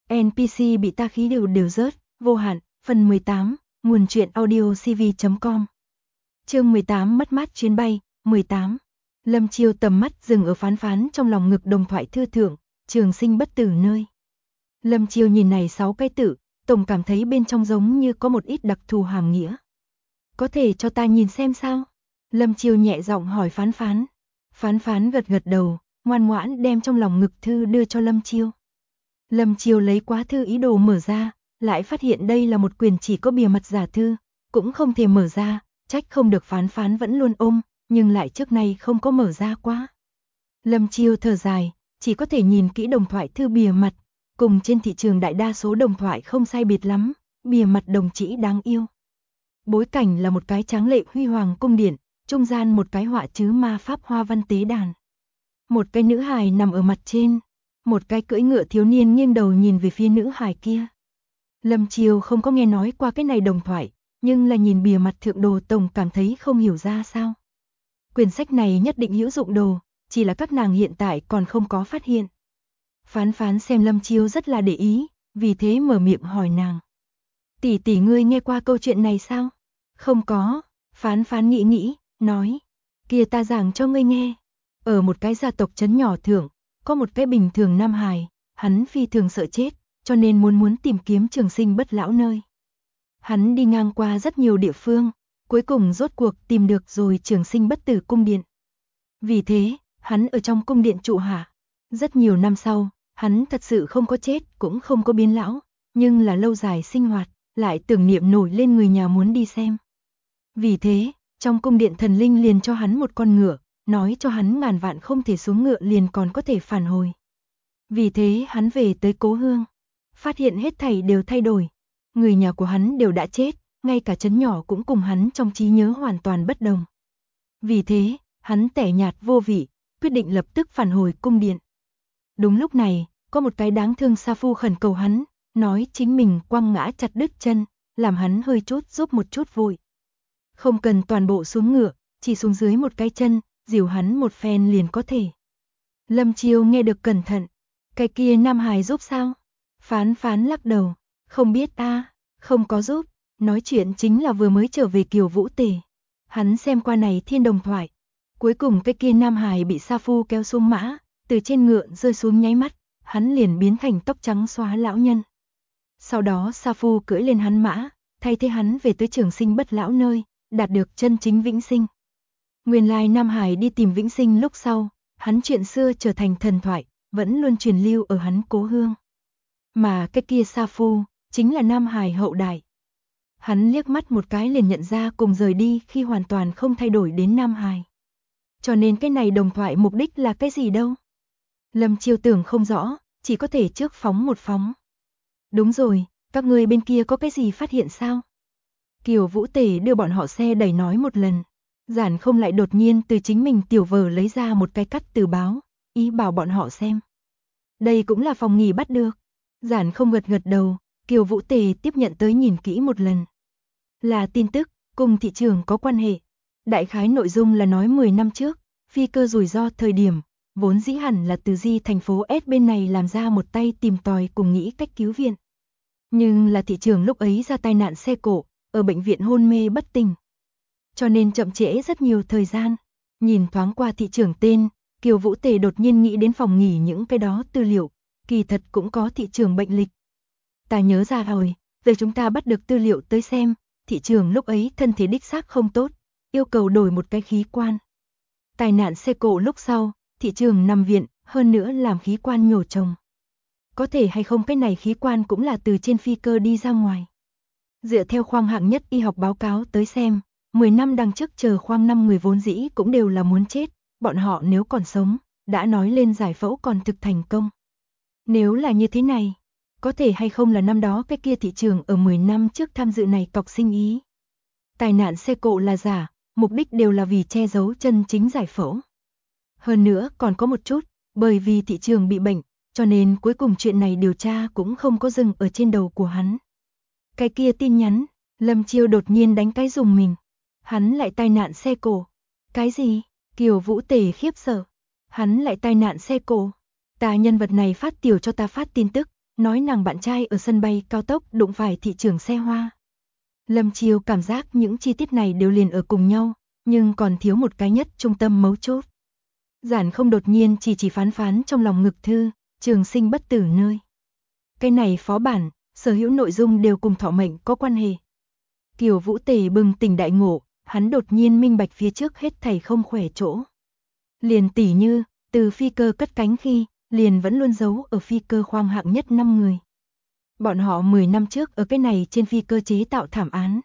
NPC bị ta khí đều rớt, vô hạn, phần 18, nguồn truyện audio cv.com. Chương 18 mất mát chuyến bay, 18. Lâm Chiêu tầm mắt dừng ở Phán Phán trong lòng ngực đồng thoại thư thượng, trường sinh bất tử nơi. Lâm Chiêu nhìn này 6 cái tự, tổng cảm thấy bên trong giống như có một ít đặc thù hàm nghĩa. Có thể cho ta nhìn xem sao? Lâm Chiêu nhẹ giọng hỏi Phán Phán. Phán Phán gật đầu, ngoan ngoãn đem trong lòng ngực thư đưa cho Lâm Chiêu. Lâm Chiêu lấy quá thư ý đồ mở ra, lại phát hiện đây là một quyển chỉ có bìa mặt giả thư, cũng không thể mở ra, trách không được Phán Phán vẫn luôn ôm, nhưng lại trước nay không có mở ra quá. Lâm Chiêu thở dài, chỉ có thể nhìn kỹ đồng thoại thư bìa mặt, cùng trên thị trường đại đa số đồng thoại không sai biệt lắm, bìa mặt đồng chỉ đáng yêu. Bối cảnh là một cái tráng lệ huy hoàng cung điện, trung gian một cái họa chữ ma pháp hoa văn tế đàn. Một cái nữ hài nằm ở mặt trên, một cái cưỡi ngựa thiếu niên nghiêng đầu nhìn về phía nữ hài kia. Lâm Chiêu không có nghe nói qua cái này đồng thoại, nhưng là nhìn bìa mặt thượng đồ tổng cảm thấy không hiểu ra sao. Quyển sách này nhất định hữu dụng đồ, chỉ là các nàng hiện tại còn không có phát hiện. Phán Phán xem Lâm Chiêu rất là để ý, vì thế mở miệng hỏi nàng. Tỷ tỷ ngươi nghe qua câu chuyện này sao? Không có, Phán Phán nghĩ, nói. Kia ta giảng cho ngươi nghe. Ở một cái gia tộc trấn nhỏ thượng, có một cái bình thường nam hài, hắn phi thường sợ chết, cho nên muốn tìm kiếm trường sinh bất lão nơi. Hắn đi ngang qua rất nhiều địa phương, cuối cùng rốt cuộc tìm được rồi trường sinh bất tử cung điện. Vì thế, hắn ở trong cung điện trụ hạ. Rất nhiều năm sau, hắn thật sự không có chết, cũng không có biến lão, nhưng là lâu dài sinh hoạt, lại tưởng niệm nổi lên người nhà muốn đi xem. Vì thế, trong cung điện thần linh liền cho hắn một con ngựa, nói cho hắn ngàn vạn không thể xuống ngựa liền còn có thể phản hồi. Vì thế hắn về tới cố hương, phát hiện hết thảy đều thay đổi. Người nhà của hắn đều đã chết, ngay cả trấn nhỏ cũng cùng hắn trong trí nhớ hoàn toàn bất đồng. Vì thế, hắn tẻ nhạt vô vị, quyết định lập tức phản hồi cung điện. Đúng lúc này, có một cái đáng thương sa phu khẩn cầu hắn, nói chính mình quăng ngã chặt đứt chân, làm hắn hơi chút giúp một chút vội. Không cần toàn bộ xuống ngựa, chỉ xuống dưới một cái chân, dìu hắn một phen liền có thể. Lâm Chiêu nghe được cẩn thận, cái kia nam hài giúp sao? Phán Phán lắc đầu, không biết không có giúp, nói chuyện chính là vừa mới trở về Kiều Vũ Tề. Hắn xem qua này thiên đồng thoại, cuối cùng cái kia nam hài bị sa phu kéo xuống mã, từ trên ngựa rơi xuống nháy mắt, hắn liền biến thành tóc trắng xóa lão nhân. Sau đó sa phu cưỡi lên hắn mã, thay thế hắn về tới trường sinh bất lão nơi, đạt được chân chính vĩnh sinh. Nguyên lai nam hài đi tìm vĩnh sinh lúc sau, hắn chuyện xưa trở thành thần thoại, vẫn luôn truyền lưu ở hắn cố hương. Mà cái kia sa phu, chính là nam hài hậu đại. Hắn liếc mắt một cái liền nhận ra cùng rời đi khi hoàn toàn không thay đổi đến nam hài. Cho nên cái này đồng thoại mục đích là cái gì đâu? Lâm Chiêu tưởng không rõ, chỉ có thể trước phóng một phóng. Đúng rồi, các ngươi bên kia có cái gì phát hiện sao? Kiều Vũ Tề đưa bọn họ xe đẩy nói một lần. Giản không lại đột nhiên từ chính mình tiểu vở lấy ra một cái cắt từ báo, ý bảo bọn họ xem. Đây cũng là phòng nghỉ bắt được. Giản không gật đầu, Kiều Vũ Tề tiếp nhận tới nhìn kỹ một lần. Là tin tức, cùng thị trường có quan hệ. Đại khái nội dung là nói 10 năm trước, phi cơ rủi ro thời điểm, vốn dĩ hẳn là từ Di thành phố S bên này làm ra một tay tìm tòi cùng nghĩ cách cứu viện. Nhưng là thị trường lúc ấy ra tai nạn xe cộ, ở bệnh viện hôn mê bất tỉnh. Cho nên chậm trễ rất nhiều thời gian. Nhìn thoáng qua thị trường tên, Kiều Vũ Tề đột nhiên nghĩ đến phòng nghỉ những cái đó tư liệu, kỳ thật cũng có thị trường bệnh lịch. Ta nhớ ra rồi, giờ chúng ta bắt được tư liệu tới xem, thị trường lúc ấy thân thể đích xác không tốt, yêu cầu đổi một cái khí quan. Tai nạn xe cộ lúc sau, thị trường nằm viện, hơn nữa làm khí quan nhổ trồng. Có thể hay không cái này khí quan cũng là từ trên phi cơ đi ra ngoài. Dựa theo khoang hạng nhất y học báo cáo tới xem, 10 năm đằng trước chờ khoang 5 người vốn dĩ cũng đều là muốn chết, bọn họ nếu còn sống, đã nói lên giải phẫu còn thực thành công. Nếu là như thế này, có thể hay không là năm đó cái kia thị trường ở 10 năm trước tham dự này cọc sinh ý. Tai nạn xe cộ là giả, mục đích đều là vì che giấu chân chính giải phẫu. Hơn nữa còn có một chút, bởi vì thị trường bị bệnh, cho nên cuối cùng chuyện này điều tra cũng không có dừng ở trên đầu của hắn. Cái kia tin nhắn, Lâm Chiêu đột nhiên đánh cái dùng mình. Hắn lại tai nạn xe cộ. Cái gì? Kiều Vũ Tề khiếp sợ. Hắn lại tai nạn xe cộ. Ta nhân vật này phát tiểu cho ta phát tin tức, nói nàng bạn trai ở sân bay cao tốc đụng phải thị trường xe hoa. Lâm Chiêu cảm giác những chi tiết này đều liền ở cùng nhau, nhưng còn thiếu một cái nhất trung tâm mấu chốt. Giản không đột nhiên chỉ phán phán trong lòng ngực thư, trường sinh bất tử nơi. Cái này phó bản, sở hữu nội dung đều cùng thọ mệnh có quan hệ. Kiều Vũ Tề bừng tỉnh đại ngộ, hắn đột nhiên minh bạch phía trước hết thảy không khỏe chỗ. Liền tỉ như, từ phi cơ cất cánh khi, liền vẫn luôn giấu ở phi cơ khoang hạng nhất 5 người. Bọn họ 10 năm trước ở cái này trên phi cơ chế tạo thảm án.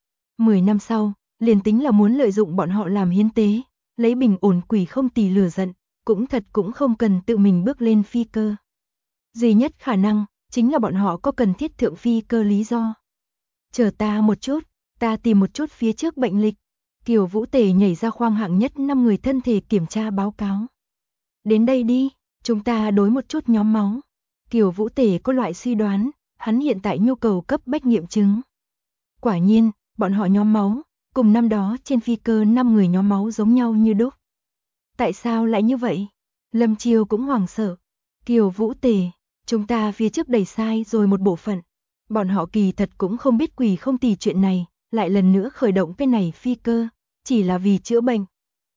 10 năm sau, liền tính là muốn lợi dụng bọn họ làm hiến tế, lấy bình ổn quỷ không tỳ lửa giận, cũng không cần tự mình bước lên phi cơ. Duy nhất khả năng, chính là bọn họ có cần thiết thượng phi cơ lý do. Chờ ta một chút, ta tìm một chút phía trước bệnh lịch. Kiều Vũ Tề nhảy ra khoang hạng nhất 5 người thân thể kiểm tra báo cáo. Đến đây đi, chúng ta đối một chút nhóm máu. Kiều Vũ Tề có loại suy đoán, hắn hiện tại nhu cầu cấp bách nghiệm chứng. Quả nhiên, bọn họ nhóm máu, cùng năm đó trên phi cơ 5 người nhóm máu giống nhau như đúc. Tại sao lại như vậy? Lâm Chiêu cũng hoảng sợ. Kiều Vũ Tề, chúng ta phía trước đẩy sai rồi một bộ phận. Bọn họ kỳ thật cũng không biết quỷ không tỳ chuyện này, lại lần nữa khởi động cái này phi cơ, chỉ là vì chữa bệnh.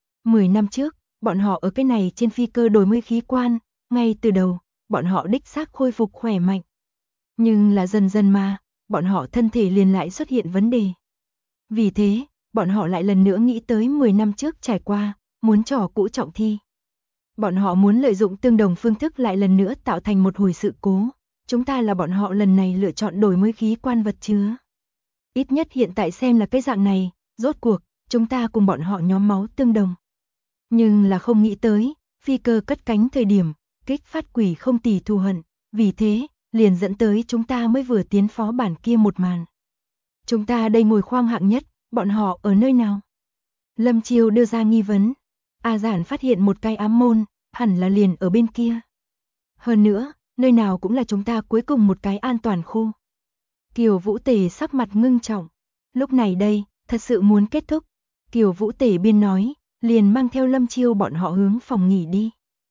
10 năm trước, bọn họ ở cái này trên phi cơ đổi mới khí quan, ngay từ đầu, bọn họ đích xác khôi phục khỏe mạnh. Nhưng là dần dần mà, bọn họ thân thể liền lại xuất hiện vấn đề. Vì thế, bọn họ lại lần nữa nghĩ tới 10 năm trước trải qua, muốn trò cũ trọng thi. Bọn họ muốn lợi dụng tương đồng phương thức lại lần nữa tạo thành một hồi sự cố. Chúng ta là bọn họ lần này lựa chọn đổi mới khí quan vật chứa. Ít nhất hiện tại xem là cái dạng này, rốt cuộc, chúng ta cùng bọn họ nhóm máu tương đồng. Nhưng là không nghĩ tới, phi cơ cất cánh thời điểm, kích phát quỷ không tỳ thù hận, vì thế, liền dẫn tới chúng ta mới vừa tiến phó bản kia một màn. Chúng ta đây ngồi khoang hạng nhất, bọn họ ở nơi nào? Lâm Chiêu đưa ra nghi vấn. A Giản phát hiện một cái ám môn, hẳn là liền ở bên kia. Hơn nữa, nơi nào cũng là chúng ta cuối cùng một cái an toàn khu. Kiều Vũ Tề sắc mặt ngưng trọng. Lúc này đây, thật sự muốn kết thúc. Kiều Vũ Tề biên nói, liền mang theo Lâm Chiêu bọn họ hướng phòng nghỉ đi.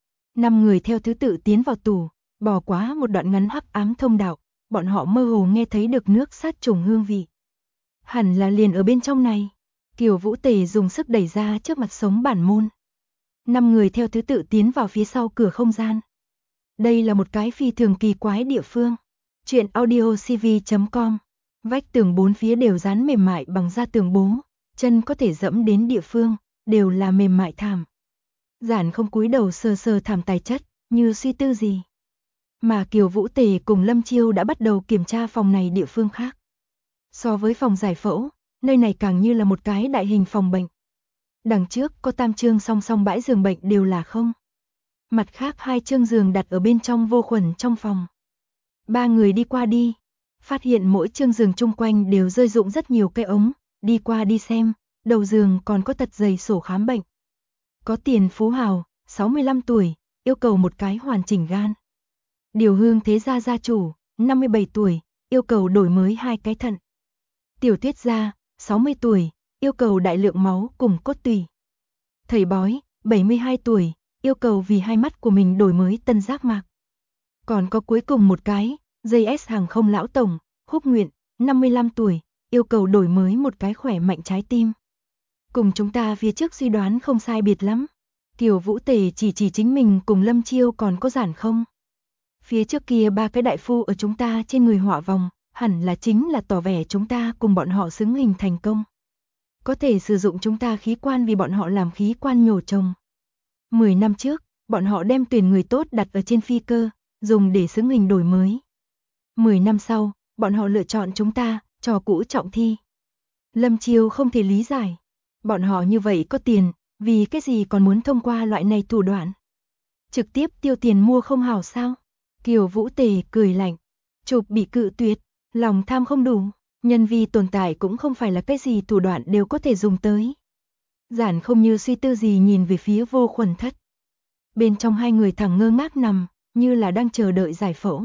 5 người theo thứ tự tiến vào tủ, bỏ qua một đoạn ngắn hắc ám thông đạo, bọn họ mơ hồ nghe thấy được nước sát trùng hương vị. Hẳn là liền ở bên trong này. Kiều Vũ Tề dùng sức đẩy ra trước mặt sống bản môn. 5 người theo thứ tự tiến vào phía sau cửa không gian. Đây là một cái phi thường kỳ quái địa phương. Chuyện audiocv.com. Vách tường bốn phía đều dán mềm mại bằng da tường bố, chân có thể dẫm đến địa phương, đều là mềm mại thảm. Giản không cúi đầu sờ sờ thảm tài chất, như suy tư gì. Mà Kiều Vũ Tề cùng Lâm Chiêu đã bắt đầu kiểm tra phòng này địa phương khác. So với phòng giải phẫu, nơi này càng như là một cái đại hình phòng bệnh. Đằng trước có 3 chương song song bãi giường bệnh đều là không. Mặt khác 2 chương giường đặt ở bên trong vô khuẩn trong phòng. 3 người đi qua đi, phát hiện mỗi chương giường chung quanh đều rơi rụng rất nhiều cây ống, đi qua đi xem, đầu giường còn có tật dày sổ khám bệnh. Có Tiền Phú Hào, 65 tuổi, yêu cầu một cái hoàn chỉnh gan. Điều Hương Thế Gia gia chủ, 57 tuổi, yêu cầu đổi mới 2 cái thận. Tiểu Tuyết Gia, 60 tuổi, yêu cầu đại lượng máu cùng cốt tủy. Thầy Bói, 72 tuổi, yêu cầu vì 2 mắt của mình đổi mới tân giác mạc. Còn có cuối cùng một cái, JS hàng không lão tổng, Húc Nguyện, 55 tuổi, yêu cầu đổi mới một cái khỏe mạnh trái tim. Cùng chúng ta phía trước suy đoán không sai biệt lắm. Kiều Vũ Tề chỉ chính mình cùng Lâm Chiêu còn có Giản không. Phía trước kia 3 cái đại phu ở chúng ta trên người họa vòng, hẳn là chính là tỏ vẻ chúng ta cùng bọn họ xứng hình thành công. Có thể sử dụng chúng ta khí quan vì bọn họ làm khí quan nhổ trồng. 10 năm trước, bọn họ đem tuyển người tốt đặt ở trên phi cơ, dùng để xứng hình đổi mới. 10 năm sau, bọn họ lựa chọn chúng ta, trò cũ trọng thi. Lâm Chiêu không thể lý giải. Bọn họ như vậy có tiền, vì cái gì còn muốn thông qua loại này thủ đoạn? Trực tiếp tiêu tiền mua không hảo sao? Kiều Vũ Tề cười lạnh. Chụp bị cự tuyệt, lòng tham không đủ, nhân vi tồn tại cũng không phải là cái gì thủ đoạn đều có thể dùng tới. Giản không như suy tư gì nhìn về phía vô khuẩn thất. Bên trong 2 người thẳng ngơ ngác nằm, như là đang chờ đợi giải phẫu.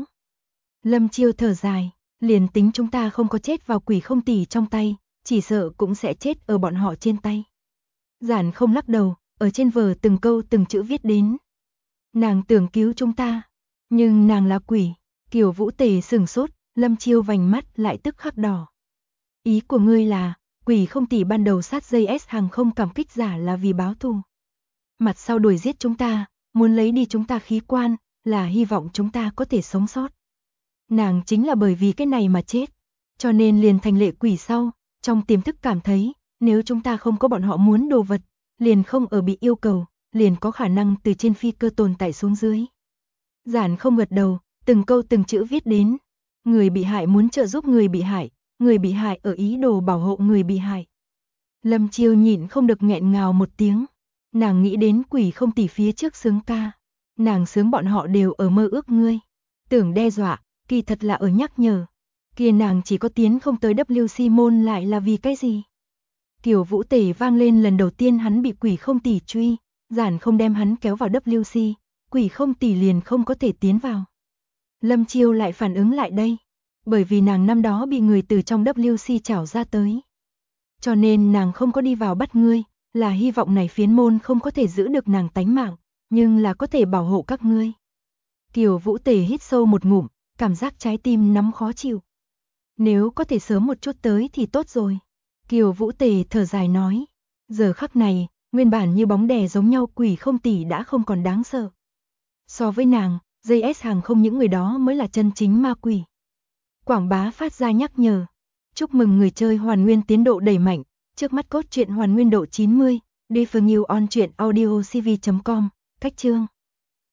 Lâm Chiêu thở dài, liền tính chúng ta không có chết vào quỷ không tỳ trong tay, chỉ sợ cũng sẽ chết ở bọn họ trên tay. Giản không lắc đầu, ở trên vở từng câu từng chữ viết đến. Nàng tưởng cứu chúng ta, nhưng nàng là quỷ, Kiều Vũ Tề sừng sốt, Lâm Chiêu vành mắt lại tức khắc đỏ. Ý của ngươi là, Quỷ Không Tỷ ban đầu sát JS hàng không cảm kích giả là vì báo thù. Mặt sau đuổi giết chúng ta, muốn lấy đi chúng ta khí quan, là hy vọng chúng ta có thể sống sót. Nàng chính là bởi vì cái này mà chết, cho nên liền thành lệ quỷ sau, trong tiềm thức cảm thấy, nếu chúng ta không có bọn họ muốn đồ vật, liền không ở bị yêu cầu, liền có khả năng từ trên phi cơ tồn tại xuống dưới. Giản không gật đầu, từng câu từng chữ viết đến, người bị hại muốn trợ giúp người bị hại ở ý đồ bảo hộ người bị hại. Lâm Chiêu nhịn không được nghẹn ngào một tiếng, nàng nghĩ đến Quỷ Không Tỷ phía trước sướng ca, nàng sướng bọn họ đều ở mơ ước ngươi, tưởng đe dọa, kỳ thật là ở nhắc nhở, kia nàng chỉ có tiến không tới WC môn lại là vì cái gì? Kiều Vũ Tề vang lên lần đầu tiên hắn bị Quỷ Không Tỷ truy, Giản không đem hắn kéo vào WC, Quỷ Không Tỷ liền không có thể tiến vào. Lâm Chiêu lại phản ứng lại đây, bởi vì nàng năm đó bị người từ trong WC trảo ra tới. Cho nên nàng không có đi vào bắt ngươi, là hy vọng này phiến môn không có thể giữ được nàng tánh mạng, nhưng là có thể bảo hộ các ngươi. Kiều Vũ Tề hít sâu một ngụm, cảm giác trái tim nắm khó chịu. Nếu có thể sớm một chút tới thì tốt rồi. Kiều Vũ Tề thở dài nói, giờ khắc này, nguyên bản như bóng đè giống nhau Quỷ Không Tỷ đã không còn đáng sợ. So với nàng, JS hàng không những người đó mới là chân chính ma quỷ. Quảng bá phát ra nhắc nhở. Chúc mừng người chơi hoàn nguyên tiến độ đẩy mạnh, trước mắt cốt truyện hoàn nguyên độ 90, đi phương yêu on truyện audio cv.com, cách chương.